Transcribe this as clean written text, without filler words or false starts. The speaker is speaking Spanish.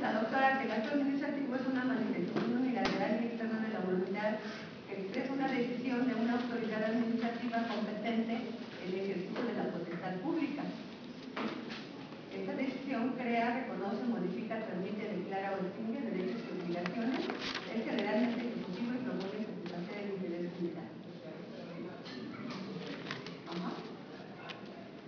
la doctora que el acto administrativo es una manifestación unilateral y externa de la voluntad que expresa una decisión de una autoridad administrativa competente en el ejercicio de la potestad pública. Esta decisión crea, reconoce, modifica, permite, declara o extingue derechos y obligaciones. Es generalmente